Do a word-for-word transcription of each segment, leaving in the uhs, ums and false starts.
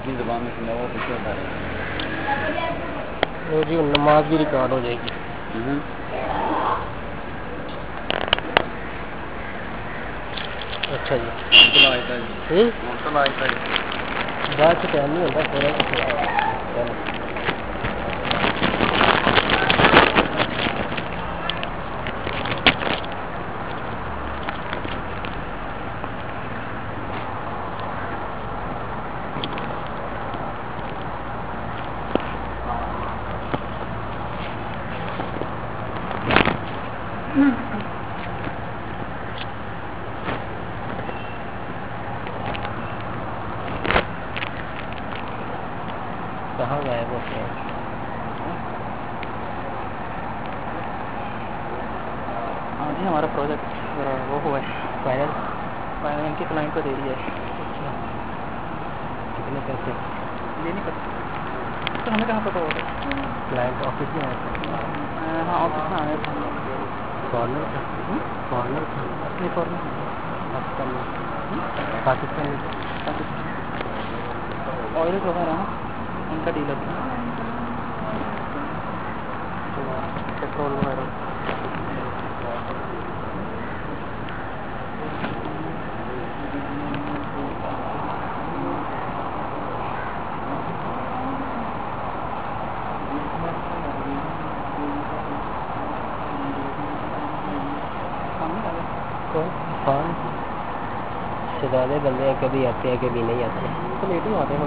زبان میں سنا وہ پیچھے بتا رہے ہیں جی نماز بھی ریکارڈ ہو جائے گی. اچھا جی بعد سے ٹائم نہیں ہوتا تھوڑا کہاں غائب ہوتے ہیں. ہاں جی ہمارا پروجیکٹ وہ ہوا ہے فائنل فائنل ان کے کلائنٹ کو دے دیا ہے. کتنے پیسے یہ نہیں پتا تو ہمیں کہاں پتا ہوگا. کلائنٹ آفس میں آیا تھا. ہاں آفس میں آیا تھا. فارنر تھا فارنر تھا نہیں فورن پاکستانی پاکستانی پاکستان آئل وغیرہ نا ان کا ڈیلر تھا پیٹرول وغیرہ. عرفان شہزادے بندے ہیں کبھی آتے ہیں کبھی نہیں آتے تو لیٹ ہی آتے ہیں.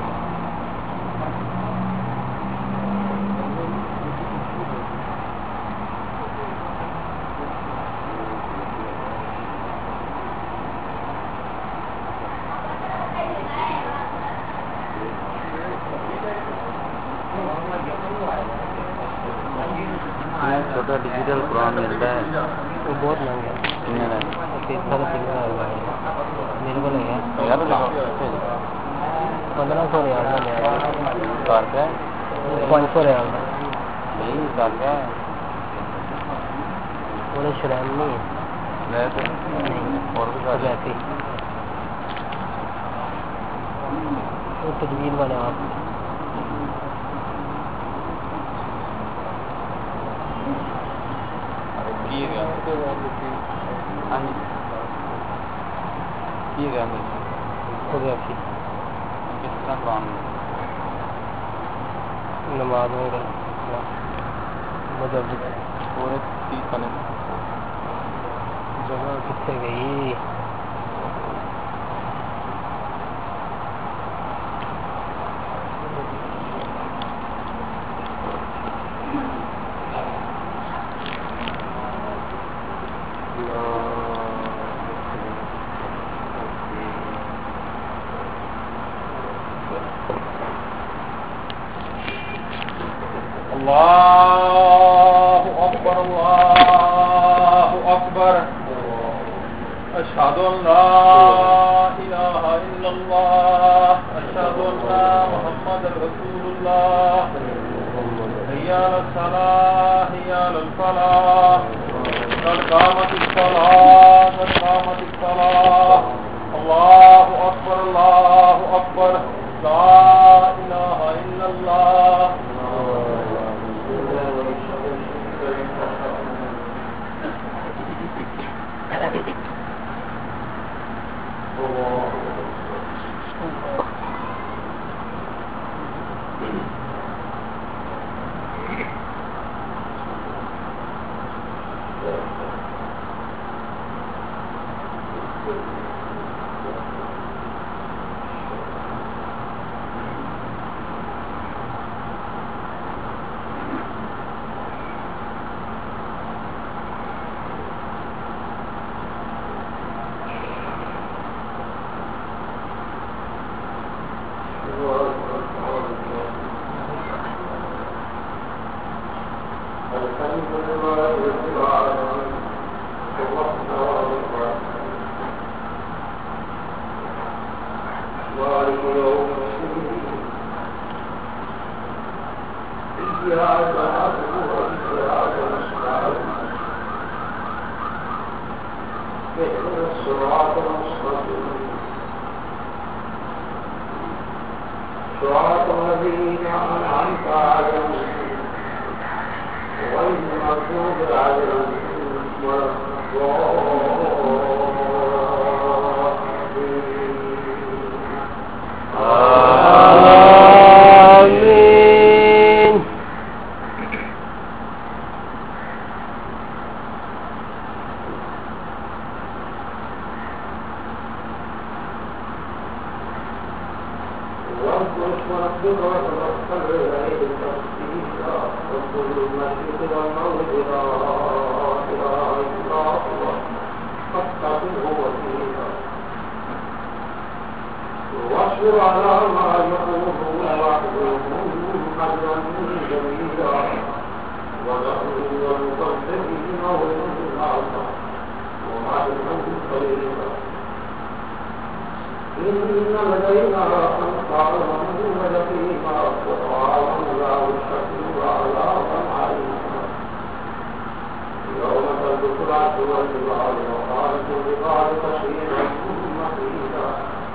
چھوٹا ڈیجیٹل قرآن ملتا ہے وہ بہت مہنگا ہے. سارا تین ہزار میرے کو لگا پندرہ سو ریال کا لیا پانچ سو ریال کا وہ شرائن نہیں ہے رہتی وہ تجویز والے آپ فوٹوگرافی نمازوں کا مدد جگہ کتنے گئی. اللہ اکبر اللہ اکبر اشہد ان لا الہ الا اللہ اشہد ان محمد رسول اللہ حی علی الصلاۃ حی علی الفلاح قد قامت الصلاۃ قد قامت الصلاۃ اللہ اکبر اللہ اکبر لا الہ الا اللہ. صراط الذين أنعمت عليهم غير المغضوب عليهم ولا آمين. واذكر اسم ربك وتوكل إليه تسبيحا وكل المشرق والمغرب لا إله إلا هو فاتخذه وكيلا واصبر على ما يقولون واحذرهم حذرا جميلا وذرهم والمكذبين أولئك الأعظم ومعلمهم قليلا إن لدينا أنصارا وجحيما وطعاما لا شكر وعذابا عليما يوم تبدو الأرض والجبال وقالت الجبال كثيرا مهيلا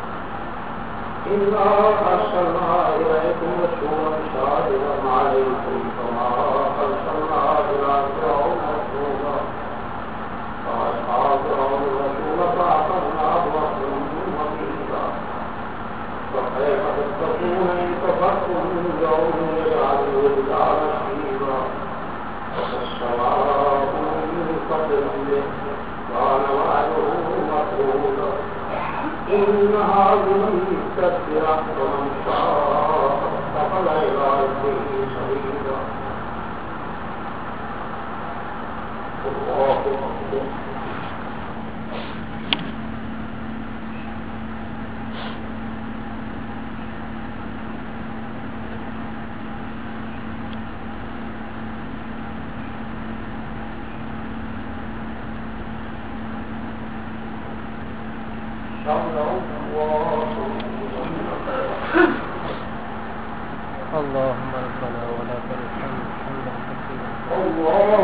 إنا أرسلنا إليكم رسولا شاهدا عليكم كما أرسلنا إلى فرعون رسولا فأصحاب فرعون الرسول فأخذناه وأخذهم وكيلا فكيف تتقون إن كفرتم من يوم يجعل الولدان شيبا والسماء من فضل به كان وعده مفعولا إن هذه تذكرة فمن شاء اتخذ إلى ربه سبيلا الله أكبر اللهم ربنا ولك الحمد حمدا كثيرا. الله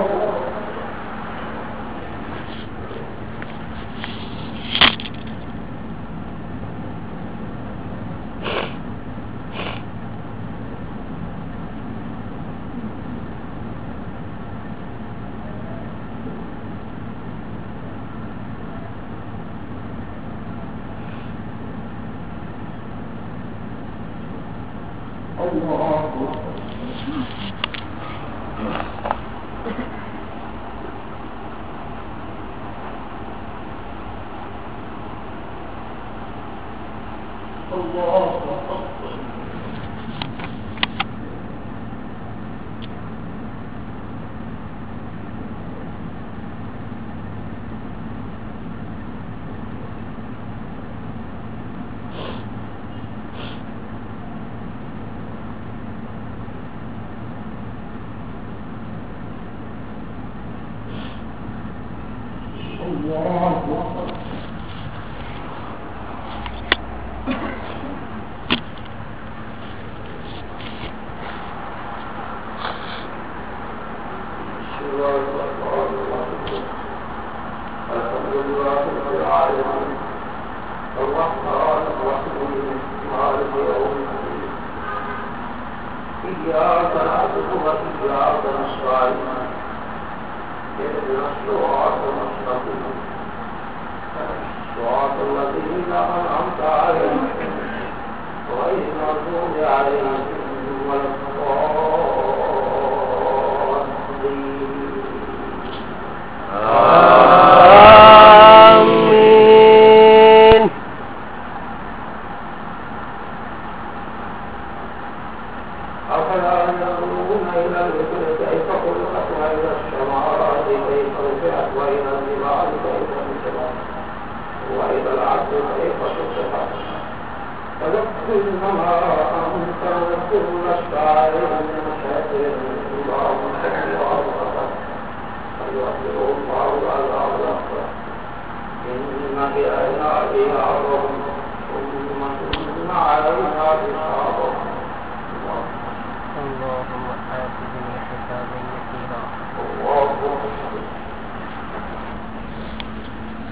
اللهم آتنا حسابا يسيرا.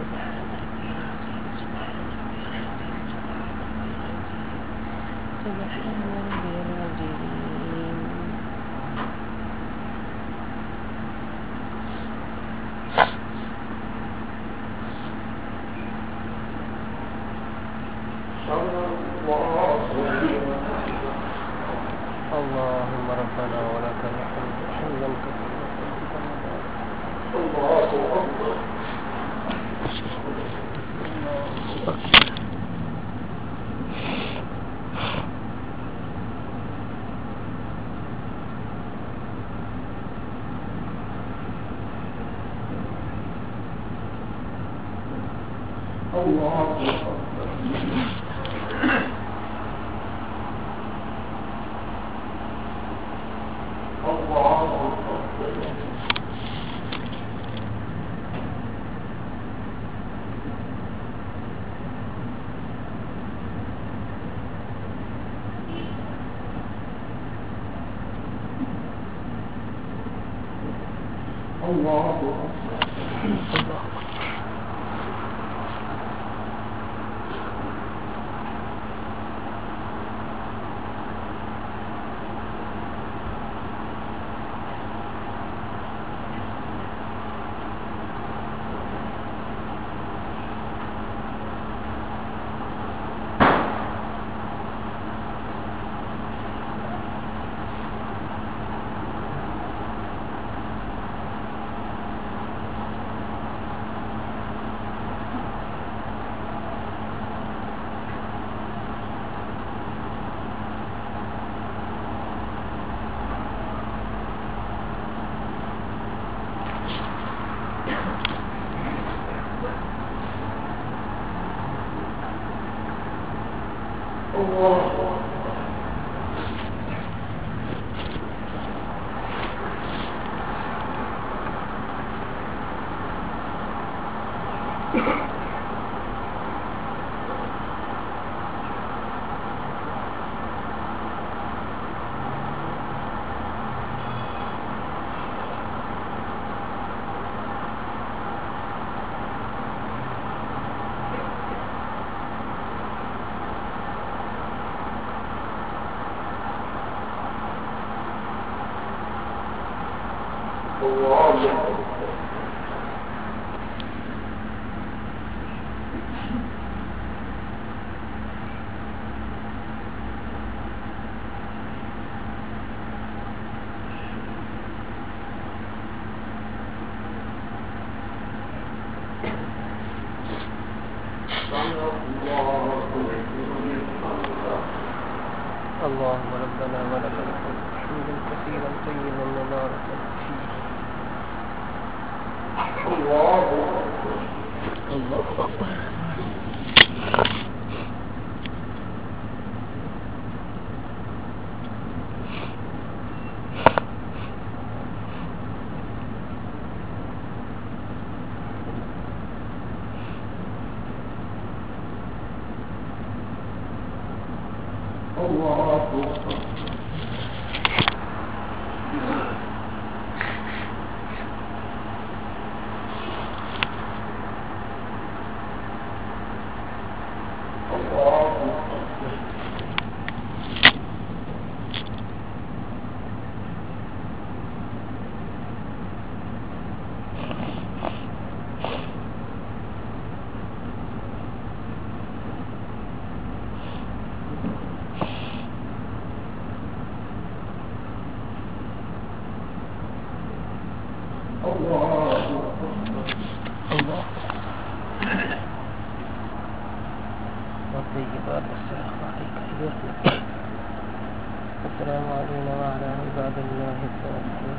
سبحان اللهم ربنا ولك الحمد حمدا كثيرا طيبا مباركا. الله أكبر. الله أكبر. الله أكبر. اللهم ربنا ولك الحمد حمدا كثيرا طيبا مباركا فيه. الله أكبر. الله أكبر. والطيبات السلام عليك أيها النبي. السلام علينا وعلى عباد الله الصالحين.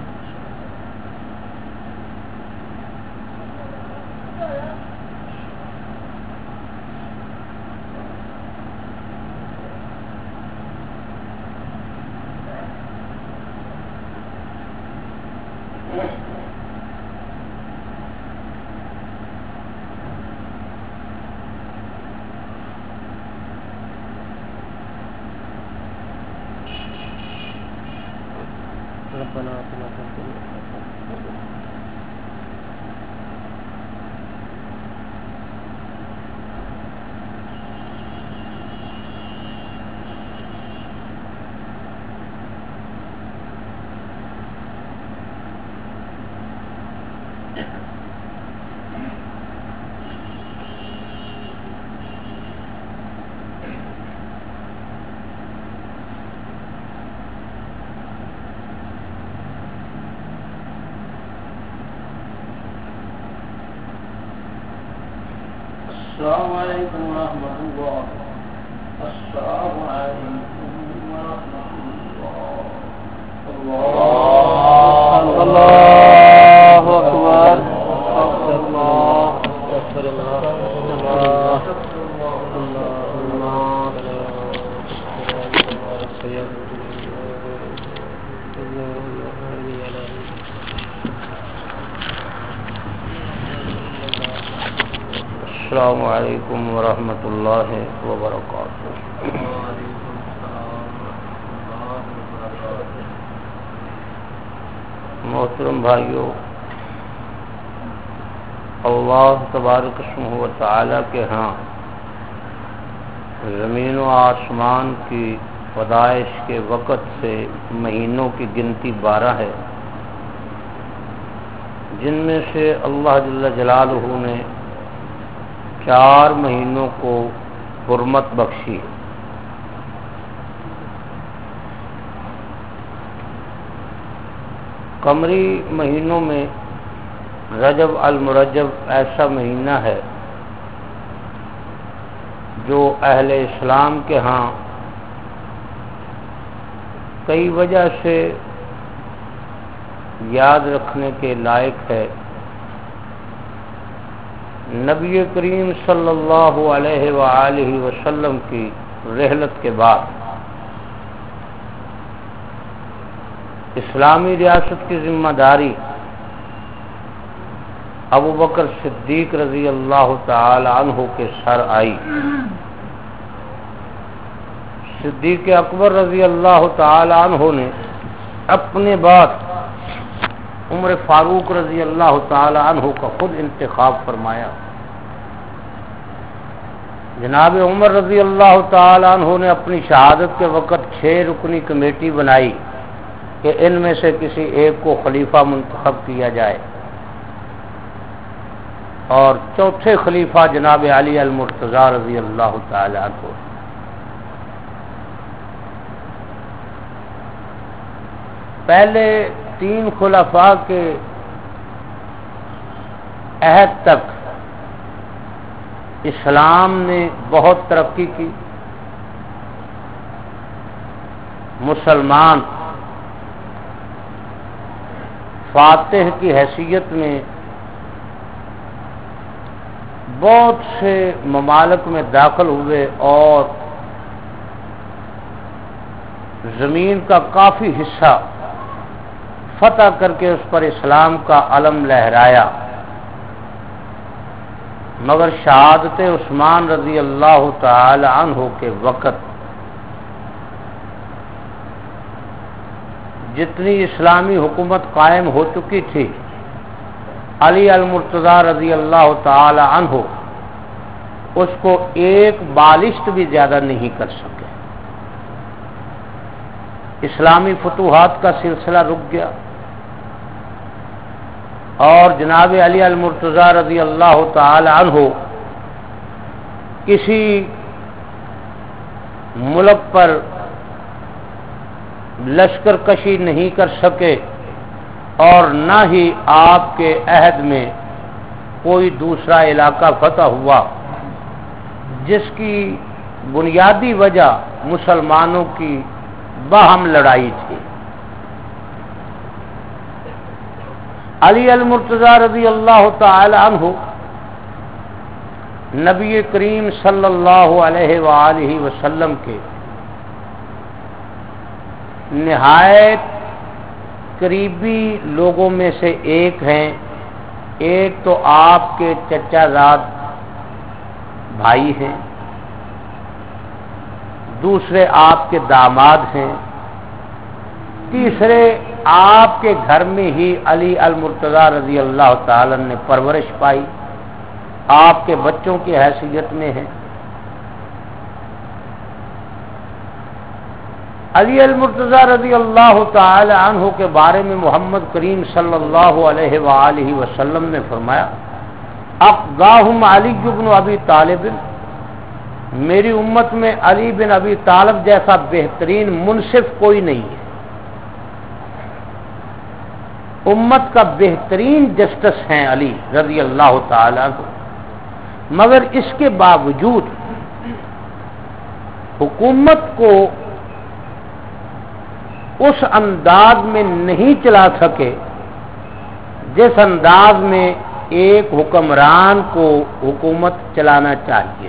ربنا آتنا في الدنيا حسنة السلام علیکم ورحمۃ اللہ. السلام علیکم ورحمۃ اللہ. اللہ اکبر. استغفر اللہ. السلام علیکم ورحمۃ اللہ وبرکاتہ. محترم بھائیو، اللہ تبارک اسمہ و تعالی کے ہاں زمین و آسمان کی پیدائش کے وقت سے مہینوں کی گنتی بارہ ہے، جن میں سے اللہ جل جلالہ نے چار مہینوں کو حرمت بخشی. قمری مہینوں میں رجب المرجب ایسا مہینہ ہے جو اہل اسلام کے ہاں کئی وجہ سے یاد رکھنے کے لائق ہے. نبی کریم صلی اللہ علیہ وآلہ وسلم کی رحلت کے بعد اسلامی ریاست کی ذمہ داری ابو بکر صدیق رضی اللہ تعالی عنہ کے سر آئی. صدیق اکبر رضی اللہ تعالی عنہ نے اپنے بعد عمر فاروق رضی اللہ تعالی عنہ کا خود انتخاب فرمایا. جناب عمر رضی اللہ تعالی عنہ نے اپنی شہادت کے وقت چھ رکنی کمیٹی بنائی کہ ان میں سے کسی ایک کو خلیفہ منتخب کیا جائے، اور چوتھے خلیفہ جناب علی المرتضیٰ رضی اللہ تعالی عنہ. پہلے تین خلفاء کے عہد تک اسلام نے بہت ترقی کی. مسلمان فاتح کی حیثیت میں بہت سے ممالک میں داخل ہوئے اور زمین کا کافی حصہ فتح کر کے اس پر اسلام کا علم لہرایا. مگر شہادت عثمان رضی اللہ تعالی عنہ کے وقت جتنی اسلامی حکومت قائم ہو چکی تھی، علی المرتضیٰ رضی اللہ تعالی عنہ اس کو ایک بالشت بھی زیادہ نہیں کر سکے. اسلامی فتوحات کا سلسلہ رک گیا اور جناب علی المرتضیٰ رضی اللہ تعالی عنہ کسی ملک پر لشکر کشی نہیں کر سکے، اور نہ ہی آپ کے عہد میں کوئی دوسرا علاقہ فتح ہوا، جس کی بنیادی وجہ مسلمانوں کی باہم لڑائی تھی. علی المرتضیٰ رضی اللہ تعالی عنہ نبی کریم صلی اللہ علیہ وآلہ وسلم کے نہایت قریبی لوگوں میں سے ایک ہیں. ایک تو آپ کے چچا زاد بھائی ہیں، دوسرے آپ کے داماد ہیں، تیسرے آپ کے گھر میں ہی علی المرتضیٰ رضی اللہ تعالی نے پرورش پائی، آپ کے بچوں کی حیثیت میں ہیں. علی المرتضیٰ رضی اللہ تعالی عنہ کے بارے میں محمد کریم صلی اللہ علیہ وآلہ وسلم نے فرمایا، افضاہم علی بن ابی طالب، میری امت میں علی بن ابی طالب جیسا بہترین منصف کوئی نہیں ہے. امت کا بہترین جسٹس ہیں علی رضی اللہ تعالی عنہ. مگر اس کے باوجود حکومت کو اس انداز میں نہیں چلا سکے جس انداز میں ایک حکمران کو حکومت چلانا چاہیے.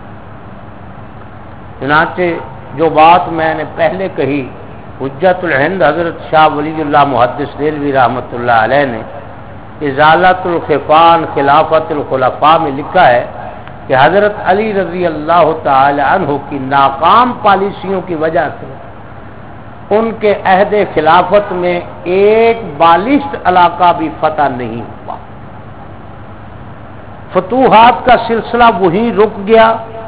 چنانچہ جو بات میں نے پہلے کہی، حجت الہند حضرت شاہ ولی اللہ محدث دہلوی رحمۃ اللہ علیہ نے ازالۃ الخفان خلافت الخلفاء میں لکھا ہے کہ حضرت علی رضی اللہ تعالی عنہ کی ناکام پالیسیوں کی وجہ سے ان کے عہد خلافت میں ایک بالشت علاقہ بھی فتح نہیں ہوا. فتوحات کا سلسلہ وہیں رک گیا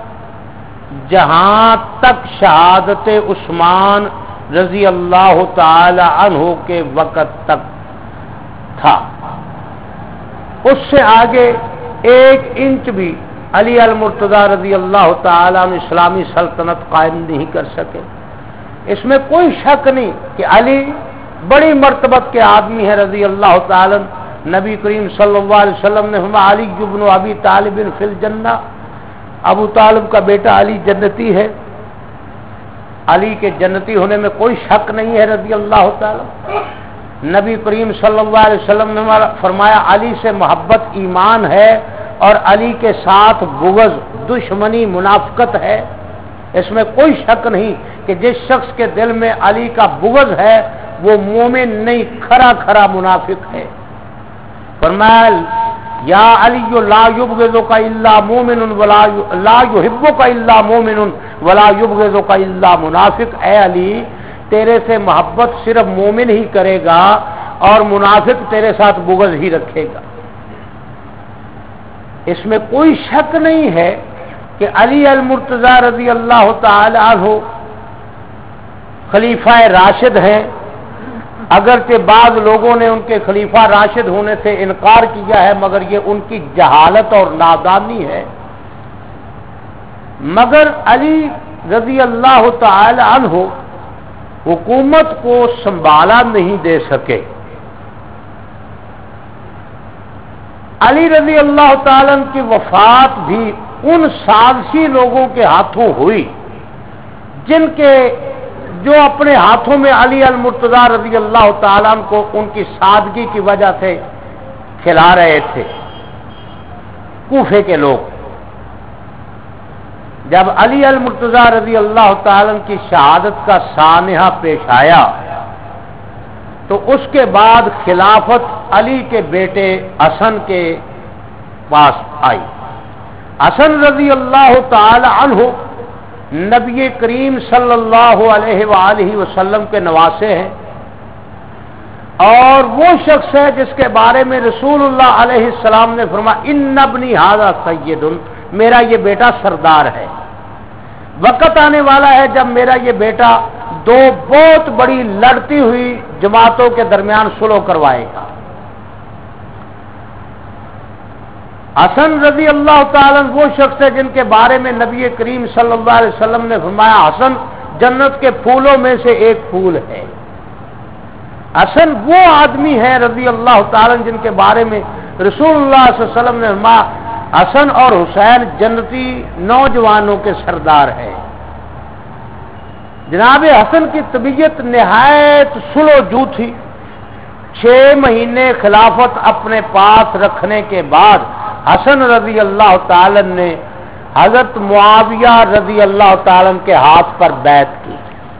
جہاں تک شہادت عثمان رضی اللہ تعالی عنہ کے وقت تک تھا. اس سے آگے ایک انچ بھی علی المرتضی رضی اللہ تعالی عنہ اسلامی سلطنت قائم نہیں کر سکے. اس میں کوئی شک نہیں کہ علی بڑی مرتبت کے آدمی ہیں رضی اللہ تعالی عنہ. نبی کریم صلی اللہ علیہ وسلم نے فرمایا علی ابن ابی طالب فی الجنہ، ابو طالب کا بیٹا علی جنتی ہے. علی کے جنتی ہونے میں کوئی شک نہیں ہے رضی اللہ تعالی. نبی کریم صلی اللہ علیہ وسلم نے فرمایا علی سے محبت ایمان ہے اور علی کے ساتھ بغض دشمنی منافقت ہے. اس میں کوئی شک نہیں کہ جس شخص کے دل میں علی کا بغض ہے وہ مومن نہیں، کھرا کھرا منافق ہے. فرمایا یا علی لا یبغضک الا مومن ولا لا یحبک الا مومن ولا یبغضک الا منافق. اے علی تیرے سے محبت صرف مومن ہی کرے گا اور منافق تیرے ساتھ بغض ہی رکھے گا. اس میں کوئی شک نہیں ہے کہ علی المرتضی رضی اللہ تعالی عنہ خلیفہ راشد ہیں. اگرچہ بعض لوگوں نے ان کے خلیفہ راشد ہونے سے انکار کیا ہے مگر یہ ان کی جہالت اور نادانی ہے. مگر علی رضی اللہ تعالی عنہ حکومت کو سنبھالا نہیں دے سکے. علی رضی اللہ تعالی عنہ کی وفات بھی ان سازشی لوگوں کے ہاتھوں ہوئی جن کے جو اپنے ہاتھوں میں علی المرتضی رضی اللہ تعالیٰ عنہ کو ان کی سادگی کی وجہ سے کھلا رہے تھے. کوفے کے لوگ جب علی المرتضی رضی اللہ تعالیٰ عنہ کی شہادت کا سانحہ پیش آیا تو اس کے بعد خلافت علی کے بیٹے حسن کے پاس آئی. حسن رضی اللہ تعالی عنہ نبی کریم صلی اللہ علیہ وآلہ وسلم کے نواسے ہیں اور وہ شخص ہے جس کے بارے میں رسول اللہ علیہ السلام نے فرمایا ان ابنی ھذا سید، میرا یہ بیٹا سردار ہے. وقت آنے والا ہے جب میرا یہ بیٹا دو بہت بڑی لڑتی ہوئی جماعتوں کے درمیان صلح کروائے گا. حسن رضی اللہ تعالیٰ وہ شخص ہے جن کے بارے میں نبی کریم صلی اللہ علیہ وسلم نے فرمایا حسن جنت کے پھولوں میں سے ایک پھول ہے. حسن وہ آدمی ہے رضی اللہ تعالیٰ جن کے بارے میں رسول اللہ صلی اللہ علیہ وسلم نے فرمایا حسن اور حسین جنتی نوجوانوں کے سردار ہے. جناب حسن کی طبیعت نہایت سلو جو تھی. چھ مہینے خلافت اپنے پاس رکھنے کے بعد حسن رضی اللہ تعالی نے حضرت معاویہ رضی اللہ تعالی کے ہاتھ پر بیعت کی.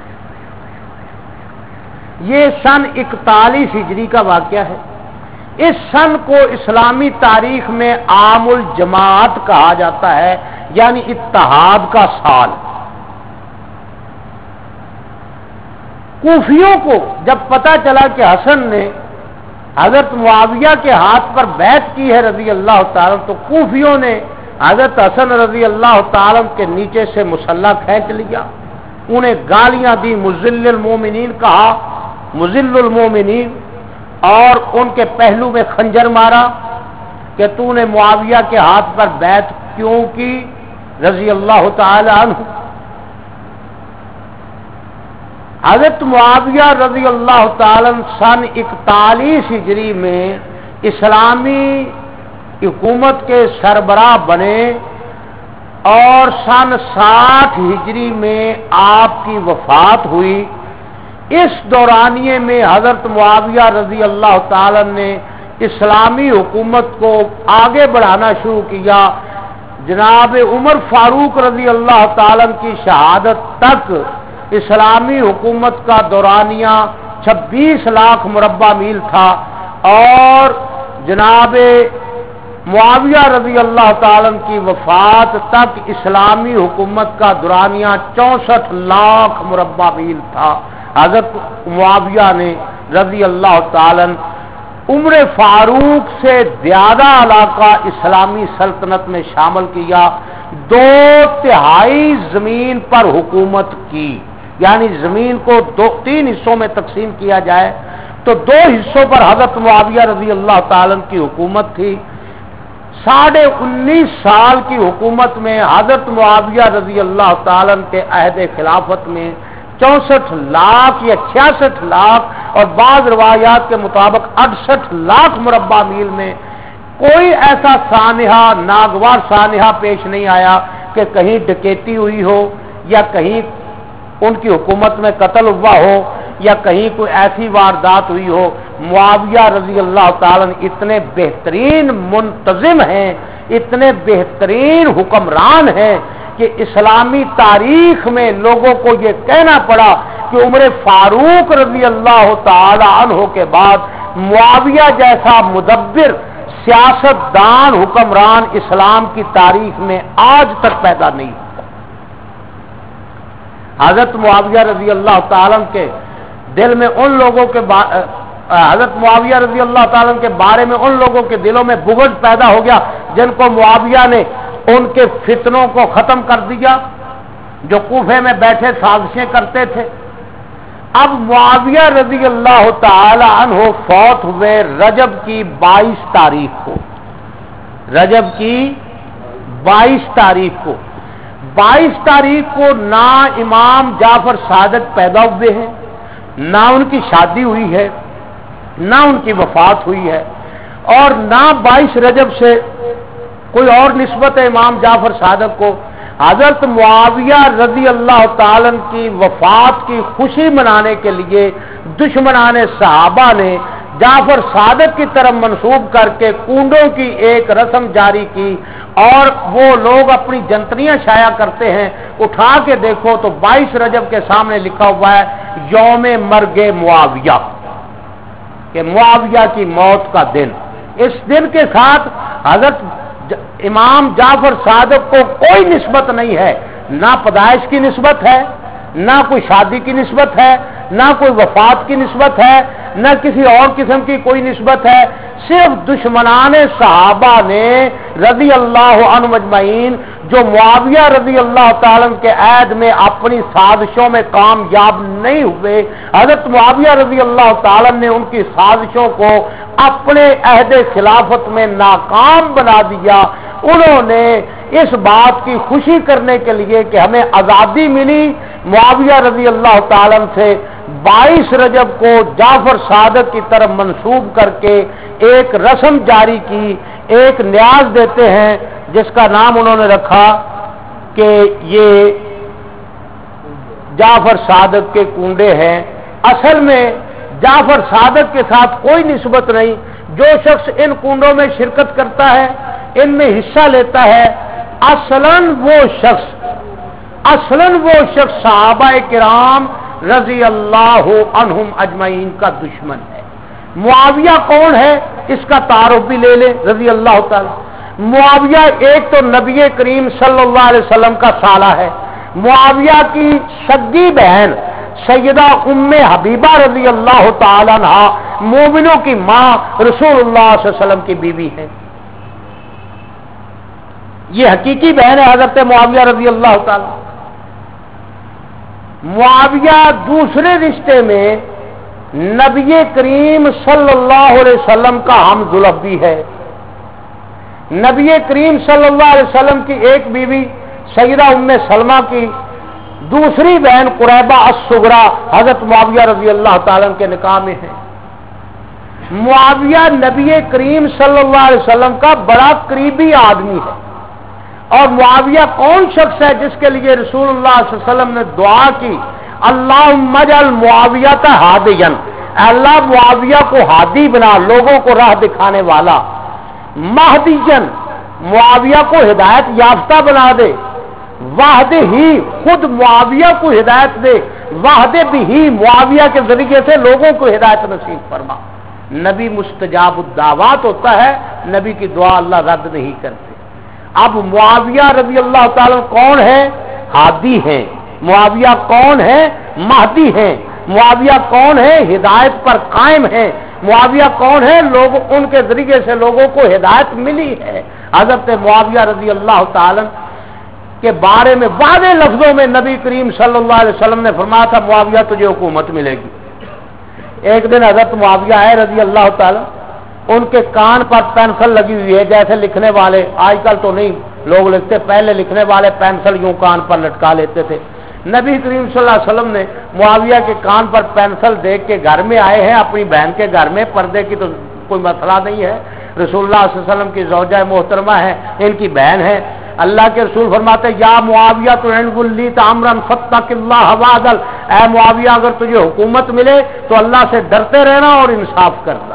یہ سن اکتالیس ہجری کا واقعہ ہے. اس سن کو اسلامی تاریخ میں عام الجماعت کہا جاتا ہے، یعنی اتحاد کا سال. کوفیوں کو جب پتا چلا کہ حسن نے حضرت معاویہ کے ہاتھ پر بیعت کی ہے رضی اللہ تعالیٰ، تو کوفیوں نے حضرت حسن رضی اللہ تعالیٰ کے نیچے سے مسلح کھینچ لیا، انہیں گالیاں دی، مذل المومنین کہا، مذل المومنین، اور ان کے پہلو میں خنجر مارا کہ تو نے معاویہ کے ہاتھ پر بیعت کیوں کی رضی اللہ تعالی عنہ. حضرت معاویہ رضی اللہ تعالی عنہ سن اکتالیس ہجری میں اسلامی حکومت کے سربراہ بنے اور سن ساٹھ ہجری میں آپ کی وفات ہوئی۔ اس دورانیے میں حضرت معاویہ رضی اللہ تعالی نے اسلامی حکومت کو آگے بڑھانا شروع کیا۔ جناب عمر فاروق رضی اللہ تعالی کی شہادت تک اسلامی حکومت کا دورانیہ چھبیس لاکھ مربع میل تھا، اور جناب معاویہ رضی اللہ تعالی کی وفات تک اسلامی حکومت کا دورانیہ چونسٹھ لاکھ مربع میل تھا۔ حضرت معاویہ نے رضی اللہ تعالی عمر فاروق سے زیادہ علاقہ اسلامی سلطنت میں شامل کیا، دو تہائی زمین پر حکومت کی، یعنی زمین کو دو تین حصوں میں تقسیم کیا جائے تو دو حصوں پر حضرت معاویہ رضی اللہ تعالی کی حکومت تھی۔ ساڑھے انیس سال کی حکومت میں حضرت معاویہ رضی اللہ تعالی کے عہد خلافت میں چونسٹھ لاکھ یا چھیاسٹھ لاکھ اور بعض روایات کے مطابق اڑسٹھ لاکھ مربع میل میں کوئی ایسا سانحہ ناگوار سانحہ پیش نہیں آیا کہ کہیں ڈکیتی ہوئی ہو یا کہیں ان کی حکومت میں قتل ہوا ہو یا کہیں کوئی ایسی واردات ہوئی ہو۔ معاویہ رضی اللہ تعالیٰ اتنے بہترین منتظم ہیں، اتنے بہترین حکمران ہیں کہ اسلامی تاریخ میں لوگوں کو یہ کہنا پڑا کہ عمر فاروق رضی اللہ تعالی عنہ کے بعد معاویہ جیسا مدبر سیاست دان حکمران اسلام کی تاریخ میں آج تک پیدا نہیں ہوا۔ حضرت معاویہ رضی اللہ تعالیٰ کے دل میں ان لوگوں کے با... حضرت معاویہ رضی اللہ تعالیٰ کے بارے میں ان لوگوں کے دلوں میں بغض پیدا ہو گیا جن کو معاویہ نے ان کے فتنوں کو ختم کر دیا، جو کوفے میں بیٹھے سازشیں کرتے تھے۔ اب معاویہ رضی اللہ تعالی عنہ فوت ہوئے رجب کی بائیس تاریخ کو، رجب کی بائیس تاریخ کو بائیس تاریخ کو نہ امام جعفر صادق پیدا ہوئے ہیں، نہ ان کی شادی ہوئی ہے، نہ ان کی وفات ہوئی ہے، اور نہ بائیس رجب سے کوئی اور نسبت ہے امام جعفر صادق کو۔ حضرت معاویہ رضی اللہ تعالی کی وفات کی خوشی منانے کے لیے دشمنان صحابہ نے جعفر صادق کی طرف منسوب کر کے کنڈوں کی ایک رسم جاری کی، اور وہ لوگ اپنی جنتریاں شائع کرتے ہیں، اٹھا کے دیکھو تو بائیس رجب کے سامنے لکھا ہوا ہے یوم مرگ معاویہ، کہ معاویہ کی موت کا دن۔ اس دن کے ساتھ حضرت امام جعفر صادق کو کوئی نسبت نہیں ہے، نہ پیدائش کی نسبت ہے، نہ کوئی شادی کی نسبت ہے، نہ کوئی وفات کی نسبت ہے، نہ کسی اور قسم کی کوئی نسبت ہے۔ صرف دشمنان صحابہ نے رضی اللہ عنہ اجمعین جو معاویہ رضی اللہ تعالیٰ کے عہد میں اپنی سازشوں میں کامیاب نہیں ہوئے، حضرت معاویہ رضی اللہ تعالیٰ نے ان کی سازشوں کو اپنے عہد خلافت میں ناکام بنا دیا۔ انہوں نے اس بات کی خوشی کرنے کے لیے کہ ہمیں آزادی ملی، معاویہ رضی اللہ تعالیٰ سے بائیس رجب کو جعفر صادق کی طرف منسوب کر کے ایک رسم جاری کی، ایک نیاز دیتے ہیں جس کا نام انہوں نے رکھا کہ یہ جعفر صادق کے کنڈے ہیں۔ اصل میں جعفر صادق کے ساتھ کوئی نسبت نہیں۔ جو شخص ان کنڈوں میں شرکت کرتا ہے، ان میں حصہ لیتا ہے، اصلاً وہ شخص اصلاً وہ شخص صحابہ کرام رضی اللہ عنہم اجمعین کا دشمن ہے۔ معاویہ کون ہے اس کا تعارف بھی لے لیں رضی اللہ تعالی۔ معاویہ ایک تو نبی کریم صلی اللہ علیہ وسلم کا سالہ ہے، معاویہ کی سگی بہن سیدہ ام حبیبہ رضی اللہ تعالی عنہ مومنوں کی ماں رسول اللہ صلی اللہ علیہ وسلم کی بیوی ہے۔ یہ حقیقی بہن ہے حضرت معاویہ رضی اللہ تعالی۔ معاویہ دوسرے رشتے میں نبی کریم صلی اللہ علیہ وسلم کا ہم ذوالب بھی ہے۔ نبی کریم صلی اللہ علیہ وسلم کی ایک بیوی سیدہ ام سلمہ کی دوسری بہن قریبہ الصغریٰ حضرت معاویہ رضی اللہ تعالیٰ کے نکاح میں ہے۔ معاویہ نبی کریم صلی اللہ علیہ وسلم کا بڑا قریبی آدمی ہے، اور معاویہ کون شخص ہے جس کے لیے رسول اللہ صلی اللہ علیہ وسلم نے دعا کی، اللہم اجعل معاویہ ہادیا، اللہ معاویہ کو ہادی بنا، لوگوں کو راہ دکھانے والا، مہدیجن معاویہ کو ہدایت یافتہ بنا دے، واحد ہی خود معاویہ کو ہدایت دے، واحد بھی ہی معاویہ کے ذریعے سے لوگوں کو ہدایت نصیب فرما۔ نبی مستجاب الدعوات ہوتا ہے، نبی کی دعا اللہ رد نہیں کرتے۔ اب معاویہ رضی اللہ تعالی کون ہے؟ ہادی ہیں۔ معاویہ کون ہے؟ مہدی ہیں۔ معاویہ کون ہے؟ ہدایت پر قائم ہیں۔ معاویہ کون ہے؟ لوگ ان کے ذریعے سے لوگوں کو ہدایت ملی ہے۔ حضرت معاویہ رضی اللہ تعالی کے بارے میں واضح لفظوں میں نبی کریم صلی اللہ علیہ وسلم نے فرمایا تھا معاویہ تجھے حکومت ملے گی۔ ایک دن حضرت معاویہ ہے رضی اللہ تعالی، ان کے کان پر پینسل لگی ہوئی ہے، جیسے لکھنے والے آج کل تو نہیں لوگ لکھتے، پہلے لکھنے والے پینسل یوں کان پر لٹکا لیتے تھے۔ نبی کریم صلی اللہ علیہ وسلم نے معاویہ کے کان پر پینسل دیکھ کے گھر میں آئے ہیں، اپنی بہن کے گھر میں، پردے کی تو کوئی مسئلہ نہیں ہے، رسول اللہ صلی اللہ علیہ وسلم کی زوجہ محترمہ ہے، ان کی بہن ہے۔ اللہ کے رسول فرماتے یا معاویہ تو لی تعمرن فتق اللہ وعدل، اے معاویہ اگر تجھے حکومت ملے تو اللہ سے ڈرتے رہنا اور انصاف کرنا۔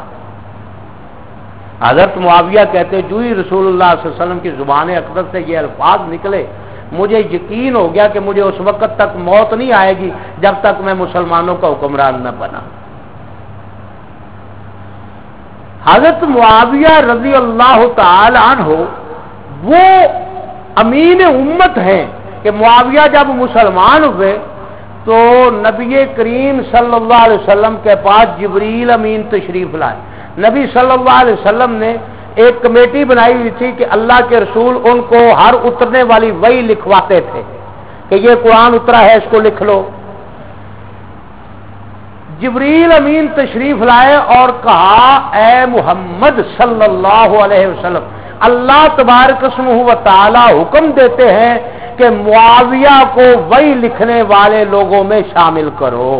حضرت معاویہ کہتے جو ہی رسول اللہ صلی اللہ علیہ وسلم کی زبان اقدس سے یہ الفاظ نکلے مجھے یقین ہو گیا کہ مجھے اس وقت تک موت نہیں آئے گی جب تک میں مسلمانوں کا حکمران نہ بنا۔ حضرت معاویہ رضی اللہ تعالی عنہ وہ امین امت ہیں کہ معاویہ جب مسلمان ہوئے تو نبی کریم صلی اللہ علیہ وسلم کے پاس جبریل امین تشریف لائے۔ نبی صلی اللہ علیہ وسلم نے ایک کمیٹی بنائی ہوئی تھی کہ اللہ کے رسول ان کو ہر اترنے والی وحی لکھواتے تھے کہ یہ قرآن اترا ہے اس کو لکھ لو۔ جبریل امین تشریف لائے اور کہا اے محمد صلی اللہ علیہ وسلم اللہ تبارک اسمہ و تعالی حکم دیتے ہیں کہ معاویہ کو وحی لکھنے والے لوگوں میں شامل کرو،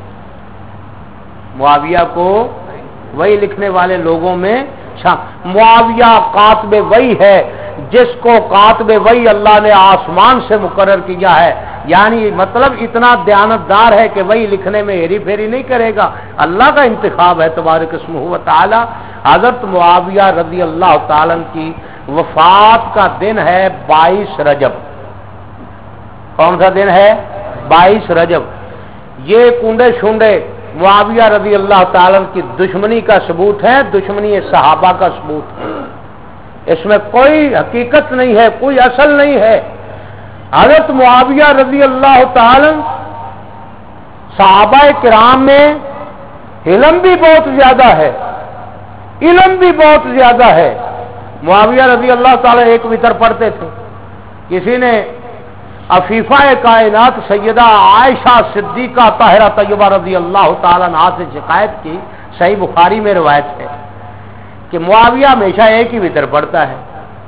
معاویہ کو وحی لکھنے والے لوگوں میں شامل۔ معاویہ کاتب وحی ہے جس کو کاتب وحی اللہ نے آسمان سے مقرر کیا ہے، یعنی مطلب اتنا دیانتدار ہے کہ وحی لکھنے میں ہیری پھیری نہیں کرے گا، اللہ کا انتخاب ہے تبارک اسمہ و تعالی۔ حضرت معاویہ رضی اللہ تعالی کی وفات کا دن ہے بائیس رجب۔ کون سا دن ہے؟ بائیس رجب۔ یہ کنڈے شنڈے معاویہ رضی اللہ تعالی کی دشمنی کا ثبوت ہے، دشمنی صحابہ کا ثبوت ہے، اس میں کوئی حقیقت نہیں ہے، کوئی اصل نہیں ہے۔ حضرت معاویہ رضی اللہ تعالی صحابہ کرام میں علم بھی بہت زیادہ ہے، علم بھی بہت زیادہ ہے۔ معاویہ رضی اللہ تعالی ایک وتر پڑھتے تھے، کسی نے عفیفہ کائنات سیدہ عائشہ صدیقہ طاہرہ طیبہ رضی اللہ تعالی عنہا سے شکایت کی، صحیح بخاری میں روایت ہے کہ معاویہ ہمیشہ ایک ہی وتر پڑھتا ہے۔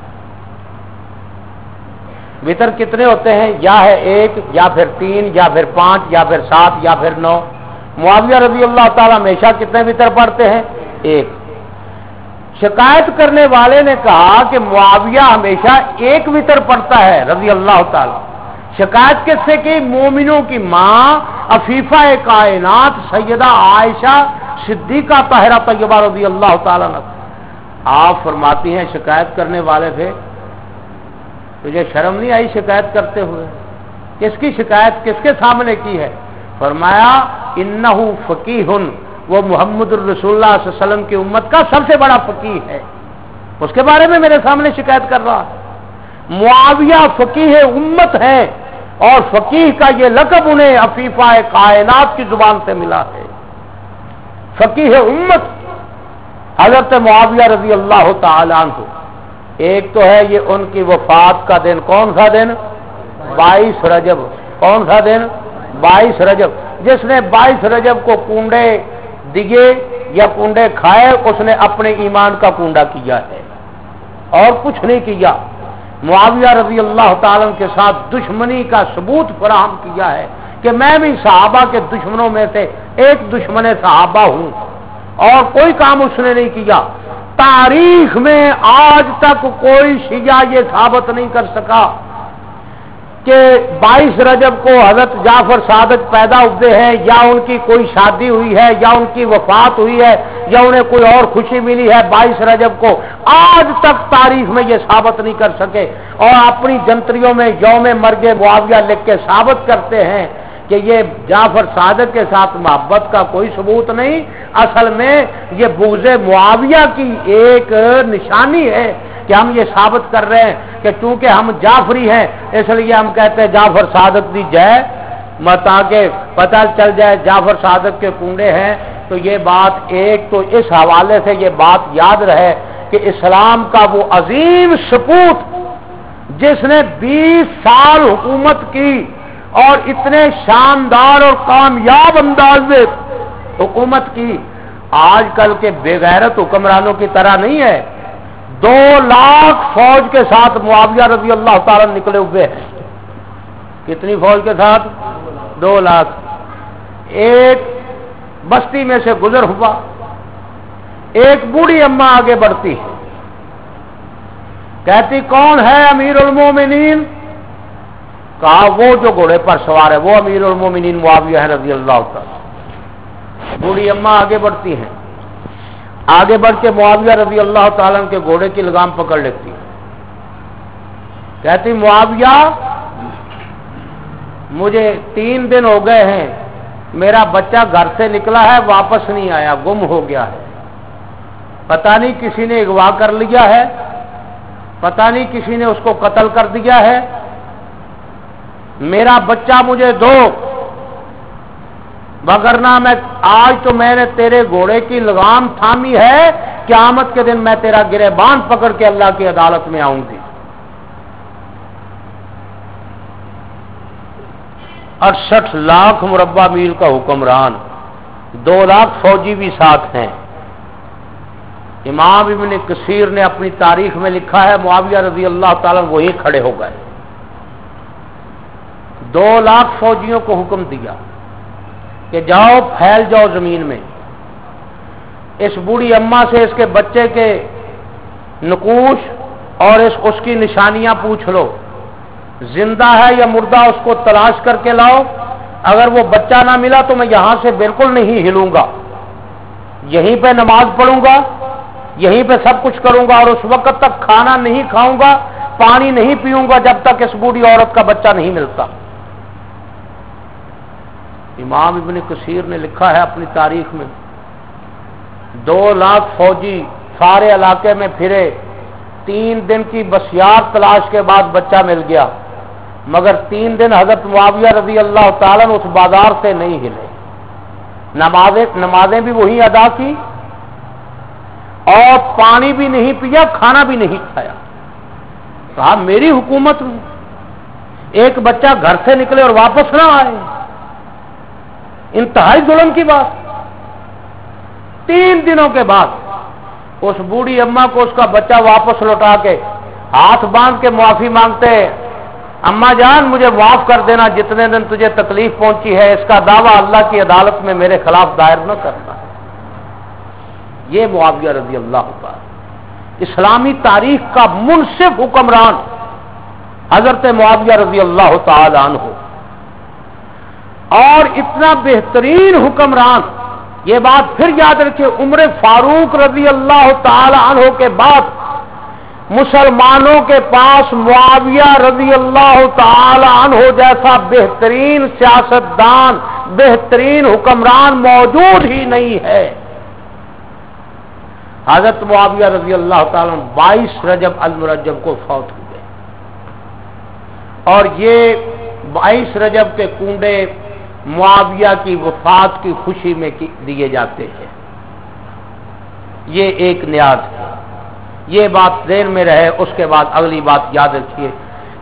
وتر کتنے ہوتے ہیں؟ یا ہے ایک یا پھر تین یا پھر پانچ یا پھر سات یا پھر نو۔ معاویہ رضی اللہ تعالی ہمیشہ کتنے وتر پڑھتے ہیں؟ ایک۔ شکایت کرنے والے نے کہا کہ معاویہ ہمیشہ ایک وتر پڑھتا ہے رضی اللہ تعالی۔ شکایت کس سے کی؟ مومنوں کی ماں عفیفہ کائنات سیدہ عائشہ صدیقہ طاہرہ طیبہ رضی اللہ تعالی عنہ۔ آپ فرماتی ہیں شکایت کرنے والے تھے تجھے شرم نہیں آئی شکایت کرتے ہوئے؟ کس کی شکایت کس کے سامنے کی ہے؟ فرمایا انہ فقیہ، وہ محمد الرسول اللہ صلی اللہ علیہ وسلم کی امت کا سب سے بڑا فقیہ ہے، اس کے بارے میں میرے سامنے شکایت کر رہا ہے۔ معاویہ فقیہ امت ہے اور فقیہ کا یہ لقب انہیں عفیفہ کائنات کی زبان سے ملا ہے، فقیہ امت حضرت معاویہ رضی اللہ تعالی عنہ۔ ایک تو ہے یہ ان کی وفات کا دن، کون سا دن؟ بائیس رجب۔ کون سا دن؟ بائیس رجب۔ جس نے بائیس رجب کو کنڈے دیے یا کنڈے کھائے اس نے اپنے ایمان کا کنڈا کیا ہے اور کچھ نہیں کیا۔ معاویہ رضی اللہ تعالیٰ کے ساتھ دشمنی کا ثبوت فراہم کیا ہے کہ میں بھی صحابہ کے دشمنوں میں سے ایک دشمن صحابہ ہوں۔ اور کوئی کام اس نے نہیں کیا. تاریخ میں آج تک کوئی شیعہ یہ ثابت نہیں کر سکا کہ بائیس رجب کو حضرت جعفر صادق پیدا ہوئے ہیں یا ان کی کوئی شادی ہوئی ہے یا ان کی وفات ہوئی ہے یا انہیں کوئی اور خوشی ملی ہے بائیس رجب کو. آج تک تاریخ میں یہ ثابت نہیں کر سکے اور اپنی جنتریوں میں یوم مرگ معاویہ لکھ کے ثابت کرتے ہیں کہ یہ جعفر صادق کے ساتھ محبت کا کوئی ثبوت نہیں. اصل میں یہ بغض معاویہ کی ایک نشانی ہے کہ ہم یہ ثابت کر رہے ہیں کہ چونکہ ہم جعفری ہیں اس لیے ہم کہتے ہیں جعفر صادق دی جائے تاکہ پتہ چل جائے جعفر صادق کے کنڈے ہیں. تو یہ بات ایک تو اس حوالے سے یہ بات یاد رہے کہ اسلام کا وہ عظیم سپوت جس نے بیس سال حکومت کی اور اتنے شاندار اور کامیاب انداز میں حکومت کی، آج کل کے بے غیرت حکمرانوں کی طرح نہیں ہے. دو لاکھ فوج کے ساتھ معاویہ رضی اللہ تعالی نکلے ہوئے ہیں. کتنی فوج کے ساتھ؟ دو لاکھ. ایک بستی میں سے گزر ہوا، ایک بوڑھی اماں آگے بڑھتی ہے، کہتی کون ہے امیر المومنین؟ کہا وہ جو گھوڑے پر سوار ہے وہ امیر المومنین معاویہ ہے رضی اللہ تعالی. بوڑھی اماں آگے بڑھتی ہیں، آگے بڑھ کے معاویہ رضی اللہ تعالیٰ کے گھوڑے کی لگام پکڑ لیتی ہے، کہتی معاویہ مجھے تین دن ہو گئے ہیں، میرا بچہ گھر سے نکلا ہے واپس نہیں آیا، گم ہو گیا ہے، پتہ نہیں کسی نے اغوا کر لیا ہے، پتہ نہیں کسی نے اس کو قتل کر دیا ہے، میرا بچہ مجھے دو وگرنہ میں آج تو میں نے تیرے گھوڑے کی لگام تھامی ہے، قیامت کے دن میں تیرا گریبان پکڑ کے اللہ کی عدالت میں آؤں گی. اڑسٹھ لاکھ مربع میل کا حکمران، دو لاکھ فوجی بھی ساتھ ہیں. امام ابن کثیر نے اپنی تاریخ میں لکھا ہے معاویہ رضی اللہ تعالیٰ وہی کھڑے ہو گئے. دو لاکھ فوجیوں کو حکم دیا کہ جاؤ پھیل جاؤ زمین میں، اس بوڑھی اماں سے اس کے بچے کے نقوش اور اس اس کی نشانیاں پوچھ لو، زندہ ہے یا مردہ اس کو تلاش کر کے لاؤ. اگر وہ بچہ نہ ملا تو میں یہاں سے بالکل نہیں ہلوں گا، یہیں پہ نماز پڑھوں گا، یہیں پہ سب کچھ کروں گا اور اس وقت تک کھانا نہیں کھاؤں گا، پانی نہیں پیوں گا جب تک اس بوڑھی عورت کا بچہ نہیں ملتا. امام ابن کثیر نے لکھا ہے اپنی تاریخ میں دو لاکھ فوجی سارے علاقے میں پھرے، تین دن کی بسیار تلاش کے بعد بچہ مل گیا، مگر تین دن حضرت معاویہ رضی اللہ تعالیٰ نے اس بازار سے نہیں ہلے. نمازیں نمازیں بھی وہی ادا کی اور پانی بھی نہیں پیا، کھانا بھی نہیں کھایا. کہا میری حکومت میں ایک بچہ گھر سے نکلے اور واپس نہ آئے، انتہائی ظلم کی بات. تین دنوں کے بعد اس بوڑھی اماں کو اس کا بچہ واپس لوٹا کے ہاتھ باندھ کے معافی مانگتے ہیں، اماں جان مجھے معاف کر دینا، جتنے دن تجھے تکلیف پہنچی ہے اس کا دعویٰ اللہ کی عدالت میں میرے خلاف دائر نہ کرنا. یہ معاویہ رضی اللہ تعالی اسلامی تاریخ کا منصف حکمران حضرت معاویہ رضی اللہ تعالی عنہ، اور اتنا بہترین حکمران. یہ بات پھر یاد رکھیے، عمر فاروق رضی اللہ تعالی عنہ کے بعد مسلمانوں کے پاس معاویہ رضی اللہ تعالی عنہ جیسا بہترین سیاستدان، بہترین حکمران موجود ہی نہیں ہے. حضرت معاویہ رضی اللہ تعالی عنہ بائیس رجب المرجب کو فوت ہوئے، اور یہ بائیس رجب کے کنڈے معاویہ کی وفات کی خوشی میں دیے جاتے ہیں. یہ ایک نیاز ہے، یہ بات ذہن میں رہے. اس کے بعد اگلی بات یاد رکھیے،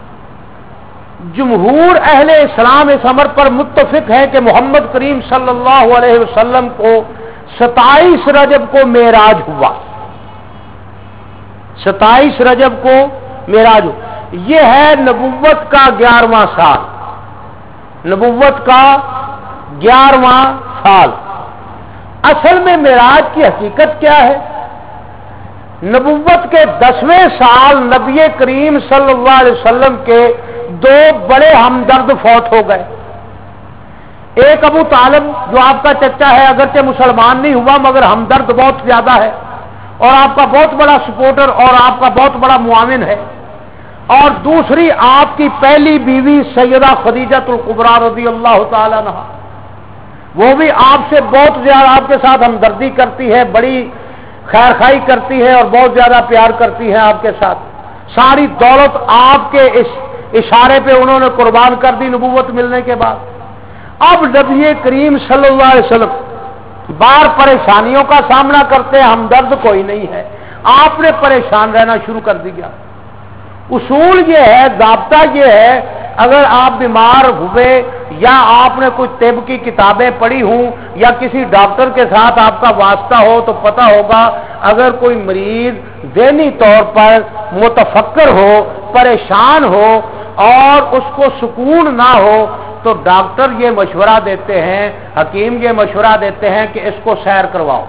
جمہور اہل اسلام اس امر پر متفق ہے کہ محمد کریم صلی اللہ علیہ وسلم کو ستائیس رجب کو معراج ہوا. ستائیس رجب کو معراج ہوا. یہ ہے نبوت کا گیارہواں سال، نبوت کا گیارہواں سال. اصل میں معراج کی حقیقت کیا ہے؟ نبوت کے دسویں سال نبی کریم صلی اللہ علیہ وسلم کے دو بڑے ہمدرد فوت ہو گئے. ایک ابو طالب جو آپ کا چچا ہے، اگرچہ مسلمان نہیں ہوا مگر ہمدرد بہت زیادہ ہے اور آپ کا بہت بڑا سپورٹر اور آپ کا بہت بڑا معاون ہے. اور دوسری آپ کی پہلی بیوی سیدہ خدیجہ الکبریٰ رضی اللہ تعالی عنہا، وہ بھی آپ سے بہت زیادہ آپ کے ساتھ ہمدردی کرتی ہے، بڑی خیر خائی کرتی ہے اور بہت زیادہ پیار کرتی ہے آپ کے ساتھ. ساری دولت آپ کے اس اشارے پہ انہوں نے قربان کر دی نبوت ملنے کے بعد. اب نبی کریم صلی اللہ علیہ وسلم بار پریشانیوں کا سامنا کرتے ہیں، ہمدرد کوئی نہیں ہے، آپ نے پریشان رہنا شروع کر دیا. اصول یہ ہے، ضابطہ یہ ہے، اگر آپ بیمار ہوئے یا آپ نے کوئی طب کی کتابیں پڑھی ہوں یا کسی ڈاکٹر کے ساتھ آپ کا واسطہ ہو تو پتہ ہوگا، اگر کوئی مریض ذہنی طور پر متفکر ہو، پریشان ہو اور اس کو سکون نہ ہو تو ڈاکٹر یہ مشورہ دیتے ہیں، حکیم یہ مشورہ دیتے ہیں کہ اس کو سیر کرواؤ،